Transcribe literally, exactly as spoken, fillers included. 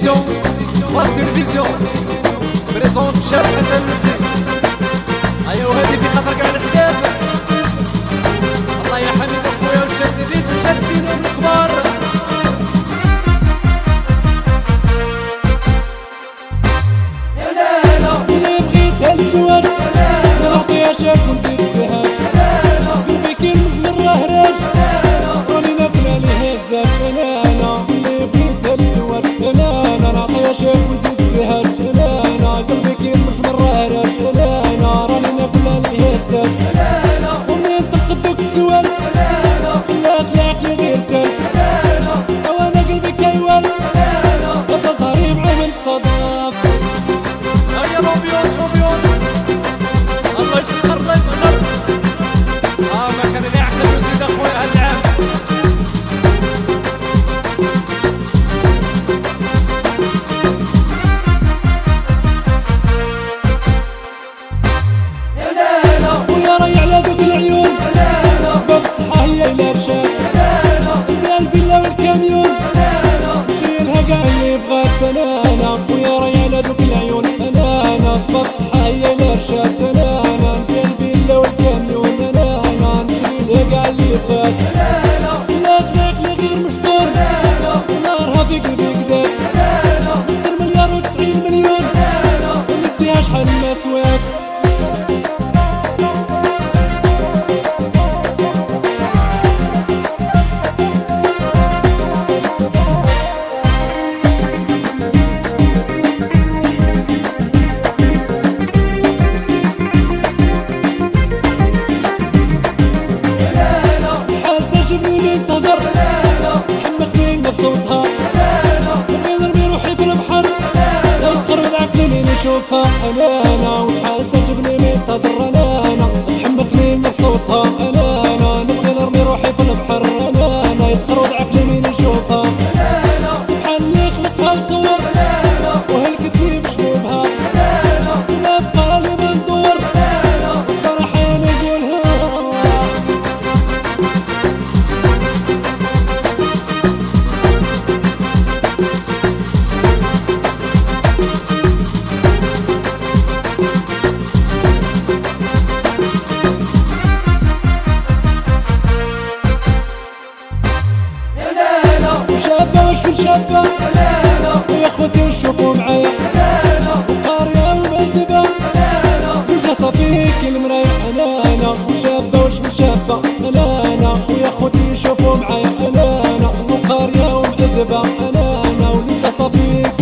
édition, France Télévision بريزونت الشاب حسن الجديد. أيا وهادي في خاطر كاع الأحباب، الله يا حميد أخويا والشاب نبيت والشاب زينو من الكبار. يا لالا اللي بغيتها الزواج نعطيها شاف ونزيد فيها قلبي كلمة من الرهراج راني ناكلة ليه الزاج. يا لالا اللي بغيتها الزواج يا لالا نعطيها شاف ونزيد فيها. يا لالا قلبي كلمة من الرهراج يا لالا راني ناكلة ليه الزاج. ومنين تقدك السؤال خلاك العقل غير تال وانا قلبي كيوال لا تظهري مع من صداق. هيا لوبيون لوبيون، الله يسخر الله يسخر. اه ما كان اللي احلى من زيد اخويا هالعام. يا لالا ويا ري على ذوق العيون سبب الصحة هي الارشاد. بلا الفيلا والكاميون شيلها كاع اللي بغات. انا ويا ري على ذوق العيون انا سبب الصحة هي الارشاد. انا بلا الفيلا والكاميون انا نشيلها كاع اللي بغات. لا تلاقي غير مشطور ونارها في قلبي قدات. نصدر مليار وتسعين مليون ونديها شحال ما سوات. تعجبني من تهدر تحمقني بصوتها نبغي نرمي روحي في البحر لا يتخرب عقلي من يشوفها. انا انا وشحال تعجبني من تهدر انا انا تحمقني بصوتها. انا انا نبغي نرمي روحي في البحر انا انا يتخرب عقلي من يشوفها. سبحان اللي خلقها وصور وهلكتني بشبوبها ما بقى لي ما ندور الصراحة نقولها. شابة وش من شابة ويا خوتي وشوفوا معايا وقارية ومأدبة وجه صفيك المراية. انا انا وشابة وش من شابة انا انا ويا خوتي شوفوا معايا انا انا وقارية ومأدبة انا انا وجه صفيك